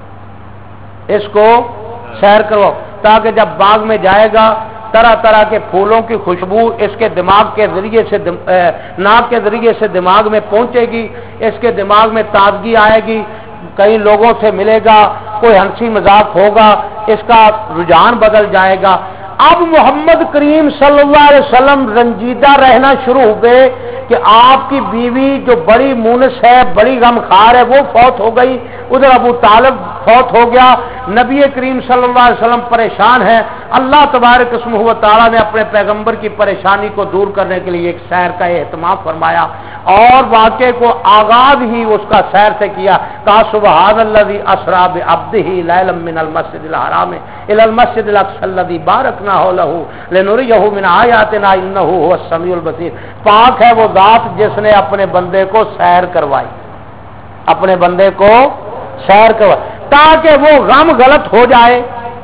اس کو سیر کرواؤ، تاکہ جب باغ میں جائے گا طرح طرح کے پھولوں کی خوشبو اس کے دماغ کے ذریعے سے ناک کے ذریعے سے دماغ میں پہنچے گی، اس کے دماغ میں تازگی آئے گی، کئی لوگوں سے ملے گا، کوئی ہنسی مذاق ہوگا، اس کا رجحان بدل جائے گا. اب محمد کریم صلی اللہ علیہ وسلم رنجیدہ رہنا شروع ہوئے کہ آپ کی بیوی جو بڑی مونس ہے، بڑی غمخوار ہے، وہ فوت ہو گئی، ادھر ابو طالب فوت ہو گیا. نبی کریم صلی اللہ علیہ وسلم پریشان ہے. اللہ تبارک اسمہ و تعالیٰ نے اپنے پیغمبر کی پریشانی کو دور کرنے کے لیے ایک سیر کا اہتمام فرمایا اور واقعے کو آغاز ہی اس کا سیر سے کیا. کہا سبحان الذی اسری بعبدہ لیلا من المسجد الحرام الی المسجد الاقصی الذی بارکنا حولہ لنریہ من آیاتنا انہ هو السمیع البصیر. پاک ہے وہ ذات جس نے اپنے بندے کو سیر کروائی، اپنے بندے کو سیر کروائی تاکہ وہ غم غلط ہو جائے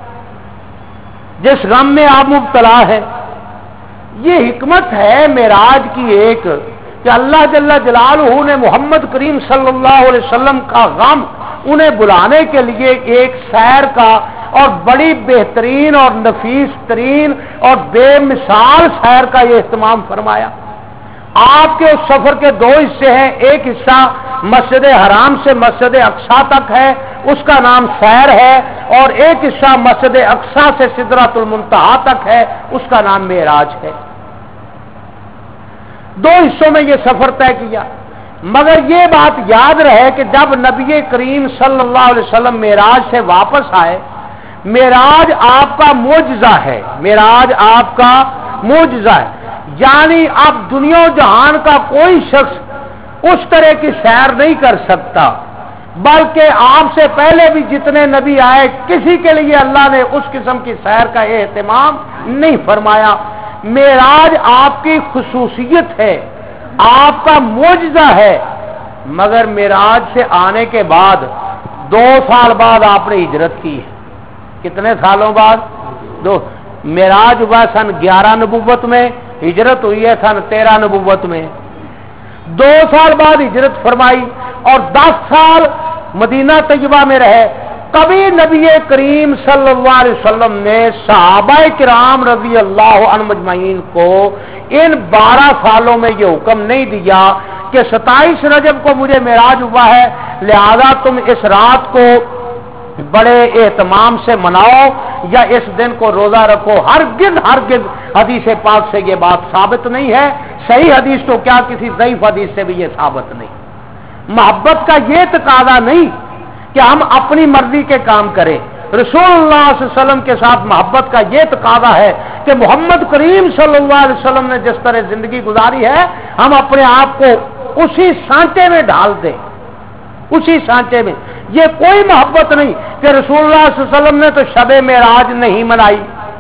جس غم میں آپ مبتلا ہے. یہ حکمت ہے معراج کی ایک کہ اللہ جل جلالہ نے محمد کریم صلی اللہ علیہ وسلم کا غم انہیں بلانے کے لیے ایک سیر کا اور بڑی بہترین اور نفیس ترین اور بے مثال سیر کا یہ اہتمام فرمایا. آپ کے اس سفر کے دو حصے ہیں، ایک حصہ مسجد حرام سے مسجد اقصی تک ہے، اس کا نام سیر ہے، اور ایک حصہ مسجد اقصی سے سدرۃ المنتہا تک ہے، اس کا نام معراج ہے. دو حصوں میں یہ سفر طے کیا. مگر یہ بات یاد رہے کہ جب نبی کریم صلی اللہ علیہ وسلم معراج سے واپس آئے، معراج آپ کا معجزہ ہے، معراج آپ کا معجزہ ہے. یعنی اب دنیا و جہان کا کوئی شخص اس طرح کی سیر نہیں کر سکتا، بلکہ آپ سے پہلے بھی جتنے نبی آئے کسی کے لیے اللہ نے اس قسم کی سیر کا اہتمام نہیں فرمایا. معراج آپ کی خصوصیت ہے، آپ کا معجزہ ہے. مگر معراج سے آنے کے بعد دو سال بعد آپ نے ہجرت کی ہے. کتنے سالوں بعد؟ دو. معراج ہوا سن گیارہ نبوت میں، ہجرت ہوئی ہے سن تیرہ نبوت میں. دو سال بعد ہجرت فرمائی اور دس سال مدینہ طیبہ میں رہے. کبھی نبی کریم صلی اللہ علیہ وسلم نے صحابہ کرام رضی اللہ عنہ مجمعین کو ان بارہ سالوں میں یہ حکم نہیں دیا کہ ستائیس رجب کو مجھے معراج ہوا ہے لہذا تم اس رات کو بڑے اہتمام سے مناؤ یا اس دن کو روزہ رکھو. ہرگز ہرگز حدیث پاک سے یہ بات ثابت نہیں ہے. صحیح حدیث تو کیا کسی ضعیف حدیث سے بھی یہ ثابت نہیں. محبت کا یہ تقاضا نہیں کہ ہم اپنی مرضی کے کام کریں. رسول اللہ صلی اللہ علیہ وسلم کے ساتھ محبت کا یہ تقاضا ہے کہ محمد کریم صلی اللہ علیہ وسلم نے جس طرح زندگی گزاری ہے ہم اپنے آپ کو اسی سانچے میں ڈال دیں، اسی سانچے میں. یہ کوئی محبت نہیں کہ رسول اللہ صلی اللہ علیہ وسلم نے تو شب معراج نہیں منائی،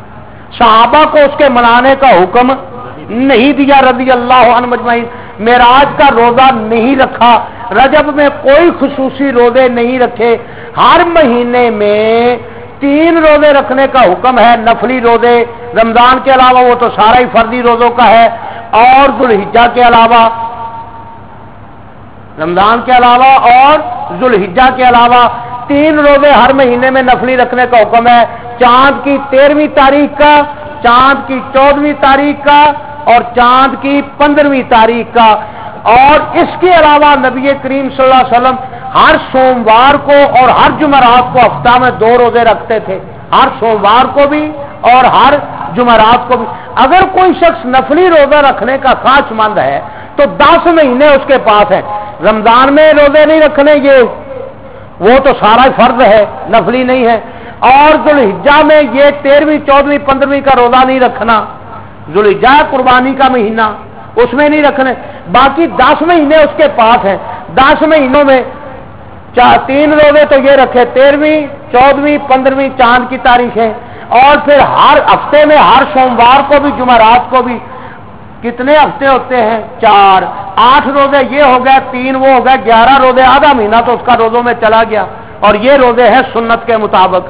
صحابہ کو اس کے منانے کا حکم نہیں دیا رضی اللہ عنہ مجمعین، معراج کا روزہ نہیں رکھا، رجب میں کوئی خصوصی روزے نہیں رکھے. ہر مہینے میں تین روزے رکھنے کا حکم ہے، نفلی روزے، رمضان کے علاوہ وہ تو سارا ہی فردی روزوں کا ہے، اور ذوالحجہ کے علاوہ رمضان کے علاوہ اور ذوالحجہ کے علاوہ تین روزے ہر مہینے میں نفلی رکھنے کا حکم ہے، چاند کی تیرہویں تاریخ کا، چاند کی چودہویں تاریخ کا اور چاند کی پندرہویں تاریخ کا۔ اور اس کے علاوہ نبی کریم صلی اللہ علیہ وسلم ہر سوموار کو اور ہر جمعرات کو ہفتہ میں دو روزے رکھتے تھے، ہر سوموار کو بھی اور ہر جمعرات کو بھی۔ اگر کوئی شخص نفلی روزہ رکھنے کا خواہش مند ہے تو دس مہینے اس کے پاس ہے، رمضان میں روزے نہیں رکھنے، یہ وہ تو سارا فرض ہے، نفلی نہیں ہے، اور ذوالحجہ میں یہ تیرہویں چودہویں پندرہویں کا روزہ نہیں رکھنا، ذوالحجہ قربانی کا مہینہ اس میں نہیں رکھنے، باقی دس مہینے اس کے پاس ہیں، دس مہینوں میں چار تین روزے تو یہ رکھے، تیرہویں چودہویں پندرہویں چاند کی تاریخیں، اور پھر ہر ہفتے میں ہر سوموار کو بھی جمعرات کو بھی۔ کتنے ہفتے ہوتے ہیں؟ چار، آٹھ روزے یہ ہو گئے، تین وہ ہو گئے، گیارہ روزے، آدھا مہینہ تو اس کا روزوں میں چلا گیا، اور یہ روزے ہیں سنت کے مطابق،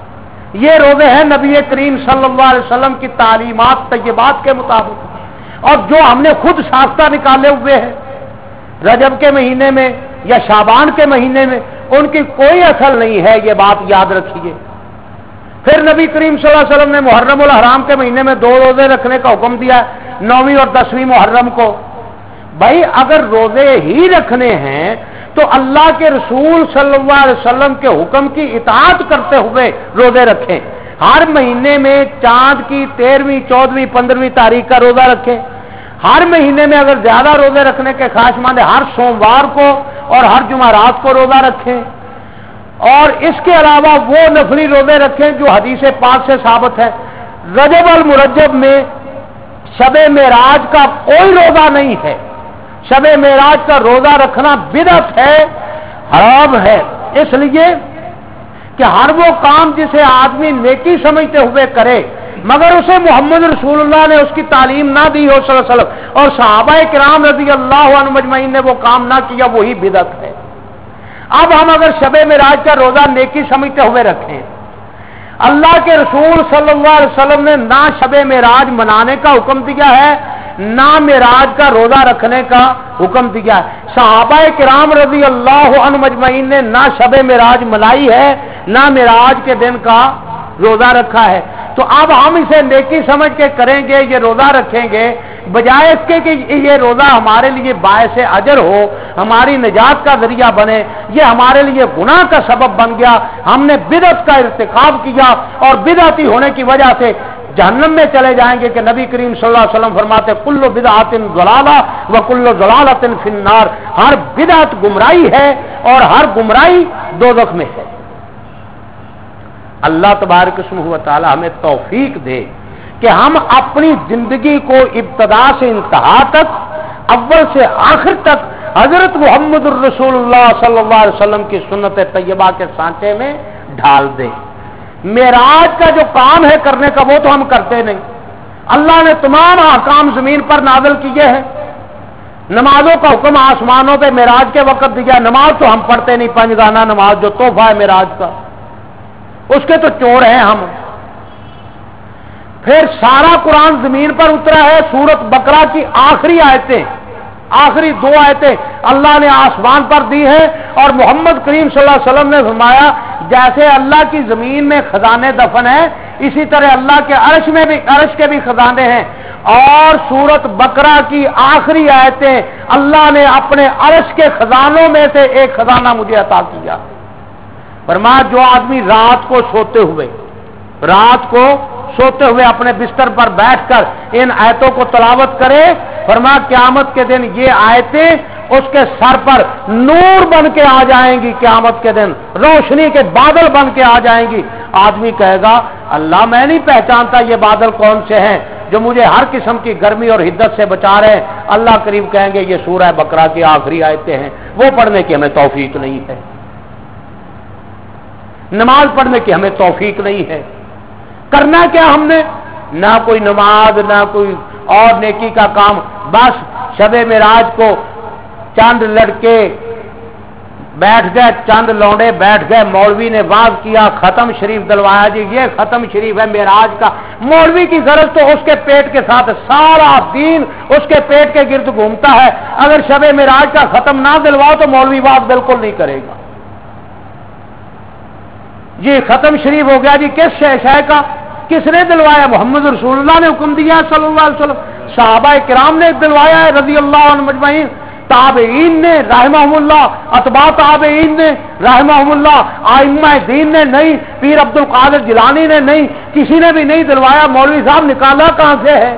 یہ روزے ہیں نبی کریم صلی اللہ علیہ وسلم کی تعلیمات طیبات کے مطابق، اور جو ہم نے خود ساختہ نکالے ہوئے ہیں رجب کے مہینے میں یا شعبان کے مہینے میں، ان کی کوئی اصل نہیں ہے، یہ بات یاد رکھیے۔ پھر نبی کریم صلی اللہ علیہ وسلم نے محرم الحرام کے مہینے میں دو روزے رکھنے کا حکم دیا، نویں اور دسویں محرم کو۔ بھائی اگر روزے ہی رکھنے ہیں تو اللہ کے رسول صلی اللہ علیہ وسلم کے حکم کی اطاعت کرتے ہوئے روزے رکھیں، ہر مہینے میں چاند کی تیرہویں چودہویں پندرہویں تاریخ کا روزہ رکھیں، ہر مہینے میں اگر زیادہ روزے رکھنے کے خواہش مند ہے ہر سوموار کو اور ہر جمعرات کو روزہ رکھیں، اور اس کے علاوہ وہ نفلی روزے رکھیں جو حدیث پاک سے ثابت ہے۔ رجب المرجب میں شب معراج کا کوئی روزہ نہیں ہے، شب معراج کا روزہ رکھنا بدعت ہے، حرام ہے، اس لیے کہ ہر وہ کام جسے آدمی نیکی سمجھتے ہوئے کرے مگر اسے محمد رسول اللہ نے اس کی تعلیم نہ دی ہو صلی اللہ علیہ وسلم اور صحابہ کرام رضی اللہ عنہ مجمعین نے وہ کام نہ کیا، وہی بدعت ہے۔ اب ہم اگر شب معراج کا روزہ نیکی سمجھتے ہوئے رکھیں، اللہ کے رسول صلی اللہ علیہ وسلم نے نہ شب معراج منانے کا حکم دیا ہے نہ معراج کا روزہ رکھنے کا حکم دیا ہے، صحابہ کرام رضی اللہ عنہ مجمعین نے نہ شب معراج منائی ہے نہ معراج کے دن کا روزہ رکھا ہے، تو اب ہم اسے نیکی سمجھ کے کریں گے، یہ روزہ رکھیں گے، بجائے اس کے کہ یہ روزہ ہمارے لیے باعث اجر ہو، ہماری نجات کا ذریعہ بنے، یہ ہمارے لیے گناہ کا سبب بن گیا، ہم نے بدعت کا ارتکاب کیا اور بدعتی ہونے کی وجہ سے جہنم میں چلے جائیں گے کہ نبی کریم صلی اللہ علیہ وسلم فرماتے کل بدعت ضلالہ وکل ضلالۃ فی النار، ہر بدعت گمراہی ہے اور ہر گمراہی دوزخ میں ہے۔ اللہ تبارک اسمہ و تعالی ہمیں توفیق دے کہ ہم اپنی زندگی کو ابتدا سے انتہا تک، اول سے آخر تک حضرت محمد الرسول اللہ صلی اللہ علیہ وسلم کی سنت طیبہ کے سانچے میں ڈھال دیں۔ معراج کا جو کام ہے کرنے کا وہ تو ہم کرتے نہیں، اللہ نے تمام احکام زمین پر نازل کیے ہیں، نمازوں کا حکم آسمانوں پہ معراج کے وقت دیا، نماز تو ہم پڑھتے نہیں، پنجگانہ نماز جو تحفہ ہے معراج کا اس کے تو چور ہیں ہم۔ پھر سارا قرآن زمین پر اترا ہے، سورت بقرہ کی آخری آیتیں، آخری دو آیتیں اللہ نے آسمان پر دی ہیں، اور محمد کریم صلی اللہ علیہ وسلم نے فرمایا جیسے اللہ کی زمین میں خزانے دفن ہیں اسی طرح اللہ کے عرش میں بھی عرش کے بھی خزانے ہیں، اور سورت بقرہ کی آخری آیتیں اللہ نے اپنے عرش کے خزانوں میں سے ایک خزانہ مجھے عطا کیا۔ فرمایا جو آدمی رات کو سوتے ہوئے رات کو سوتے ہوئے اپنے بستر پر بیٹھ کر ان آیتوں کو تلاوت کرے، فرمایا قیامت کے دن یہ آیتیں اس کے سر پر نور بن کے آ جائیں گی، قیامت کے دن روشنی کے بادل بن کے آ جائیں گی۔ آدمی کہے گا اللہ میں نہیں پہچانتا یہ بادل کون سے ہیں جو مجھے ہر قسم کی گرمی اور حدت سے بچا رہے ہیں، اللہ کریم کہیں گے یہ سورہ بقرہ کی آخری آیتیں ہیں، وہ پڑھنے کی ہمیں توفیق نہیں ہے، نماز پڑھنے کی ہمیں توفیق نہیں ہے۔ کرنا کیا ہم نے؟ نہ کوئی نماز نہ کوئی اور نیکی کا کام، بس شب معراج کو چند لڑکے بیٹھ گئے، چند لونڈے بیٹھ گئے، مولوی نے واز کیا، ختم شریف دلوایا، جی یہ ختم شریف ہے معراج کا۔ مولوی کی غرض تو اس کے پیٹ کے ساتھ سارا دین اس کے پیٹ کے گرد گھومتا ہے، اگر شب معراج کا ختم نہ دلواؤ تو مولوی واز بالکل نہیں کرے گا۔ جی ختم شریف ہو گیا جی کس شے شے کا کس نے دلوایا؟ محمد رسول اللہ نے حکم دیا صلی اللہ علیہ وسلم، صحابہ کرام نے دلوایا ہے رضی اللہ عنہ مجمعین، تابعین نے رحمہم اللہ، اتباع تابعین نے رحمہم اللہ، ائمہ دین نے نہیں، پیر عبد القادر جیلانی نے نہیں، کسی نے بھی نہیں دلوایا۔ مولوی صاحب نکالا کہاں سے ہے؟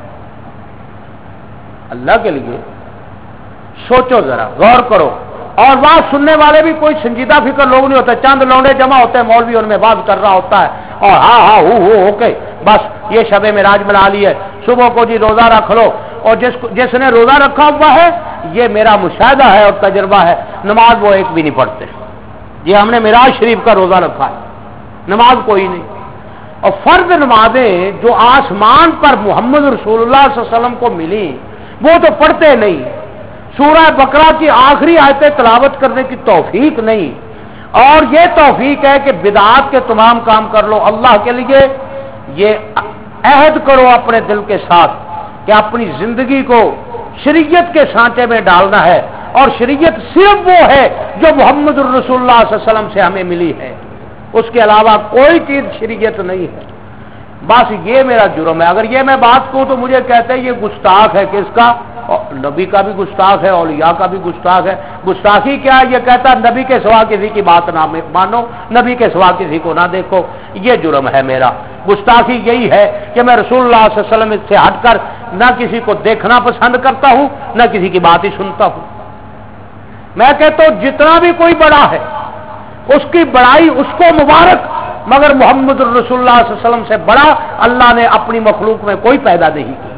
اللہ کے لیے سوچو ذرا، غور کرو۔ اور بات سننے والے بھی کوئی سنجیدہ فکر لوگ نہیں ہوتے، چند لونڈے جمع ہوتے ہیں، مولوی ان میں بات کر رہا ہوتا ہے اور ہاں ہاں ہو ہو ہو کے بس یہ شب معراج منا لی ہے، صبح کو جی روزہ رکھ لو، اور جس جس نے روزہ رکھا ہوا ہے یہ میرا مشاہدہ ہے اور تجربہ ہے، نماز وہ ایک بھی نہیں پڑھتے۔ یہ ہم نے معراج شریف کا روزہ رکھا ہے، نماز کوئی نہیں۔ اور فرض نمازیں جو آسمان پر محمد رسول اللہ صلی اللہ علیہ وسلم کو ملی وہ تو پڑھتے نہیں، سورہ بقرہ کی آخری آیتیں تلاوت کرنے کی توفیق نہیں، اور یہ توفیق ہے کہ بدعات کے تمام کام کر لو اللہ کے لیے۔ یہ عہد کرو اپنے دل کے ساتھ کہ اپنی زندگی کو شریعت کے سانچے میں ڈالنا ہے، اور شریعت صرف وہ ہے جو محمد الرسول اللہ صلی اللہ علیہ وسلم سے ہمیں ملی ہے، اس کے علاوہ کوئی چیز شریعت نہیں ہے۔ بس یہ میرا جرم ہے، اگر یہ میں بات کہوں تو مجھے کہتے ہیں یہ گستاخ ہے، کس کا؟ نبی کا بھی گستاخ ہے، اولیاء کا بھی گستاخ ہے۔ گستاخی کیا ہے؟ یہ کہتا ہے نبی کے سوا کسی کی بات نہ مانو، نبی کے سوا کسی کو نہ دیکھو، یہ جرم ہے میرا۔ گستاخی یہی ہے کہ میں رسول اللہ صلی اللہ علیہ وسلم سے ہٹ کر نہ کسی کو دیکھنا پسند کرتا ہوں نہ کسی کی بات ہی سنتا ہوں۔ میں کہتا ہوں جتنا بھی کوئی بڑا ہے اس کی بڑائی اس کو مبارک، مگر محمد الرسول اللہ صلی اللہ علیہ وسلم سے بڑا اللہ نے اپنی مخلوق میں کوئی پیدا نہیں کیا۔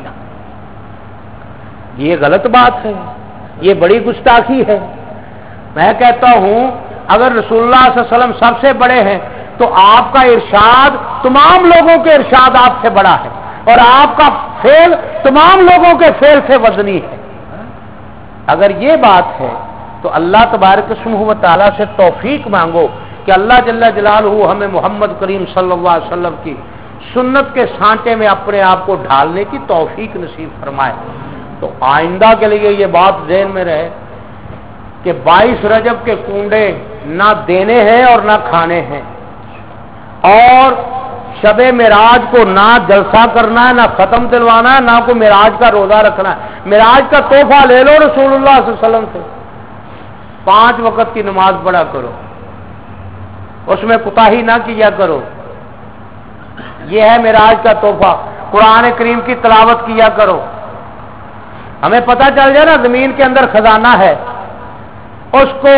یہ غلط بات ہے، یہ بڑی گستاخی ہے۔ میں کہتا ہوں اگر رسول اللہ صلی اللہ علیہ وسلم سب سے بڑے ہیں تو آپ کا ارشاد تمام لوگوں کے ارشاد آپ سے بڑا ہے، اور آپ کا فعل تمام لوگوں کے فعل سے وزنی ہے۔ اگر یہ بات ہے تو اللہ تبارک و تعالیٰ سے توفیق مانگو کہ اللہ جل جلالہ ہمیں محمد کریم صلی اللہ علیہ وسلم کی سنت کے سانچے میں اپنے آپ کو ڈھالنے کی توفیق نصیب فرمائے۔ تو آئندہ کے لیے یہ بات ذہن میں رہے کہ بائیس رجب کے کنڈے نہ دینے ہیں اور نہ کھانے ہیں، اور شب معراج کو نہ جلسہ کرنا ہے، نہ ختم دلوانا ہے، نہ کوئی معراج کا روزہ رکھنا ہے۔ معراج کا تحفہ لے لو رسول اللہ صلی اللہ علیہ وسلم سے، پانچ وقت کی نماز پڑھا کرو، اس میں کوتاہی نہ کیا کرو، یہ ہے معراج کا تحفہ۔ قرآن کریم کی تلاوت کیا کرو، ہمیں پتہ چل جائے نا زمین کے اندر خزانہ ہے، اس کو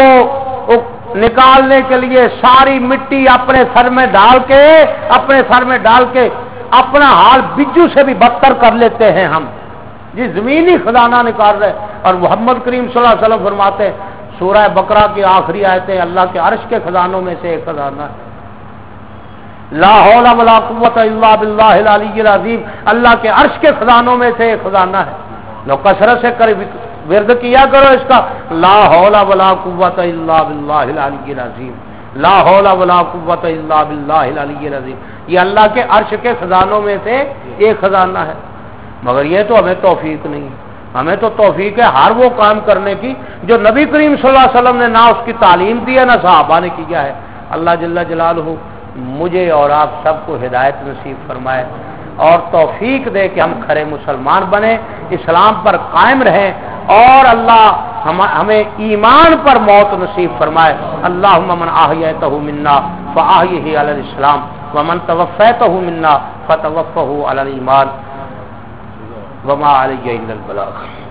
نکالنے کے لیے ساری مٹی اپنے سر میں ڈال کے اپنے سر میں ڈال کے اپنا حال بجو سے بھی بدتر کر لیتے ہیں ہم، جی زمینی خزانہ نکال رہے۔ اور محمد کریم صلی اللہ علیہ وسلم فرماتے ہیں سورہ بقرہ کی آخری آیتیں اللہ کے عرش کے خزانوں میں سے ایک خزانہ ہے، لا حول ولا قوت الا باللہ العلی العظیم، اللہ کے عرش کے خزانوں میں سے ایک خزانہ ہے۔ لو کثرت سے کر ورد کیا کرو اس کا، لا حول ولا قوت الا باللہ العلی العظیم، لا حول ولا قوت الا باللہ العلی العظیم، یہ اللہ کے عرش کے خزانوں میں سے ایک خزانہ ہے۔ مگر یہ تو ہمیں توفیق نہیں، ہمیں تو توفیق ہے ہر وہ کام کرنے کی جو نبی کریم صلی اللہ علیہ وسلم نے نہ اس کی تعلیم دی ہے نہ صحابہ نے کیا ہے۔ اللہ جل جلالہ مجھے اور آپ سب کو ہدایت نصیب فرمائے اور توفیق دے کہ ہم کھرے مسلمان بنیں، اسلام پر قائم رہیں، اور اللہ ہمیں ایمان پر موت نصیب فرمائے۔ اللہم من احییتہ منا فاحیہ علی الاسلام ومن توفیتہ منا فتوفہ علی الایمان وما علی الا البلاغ۔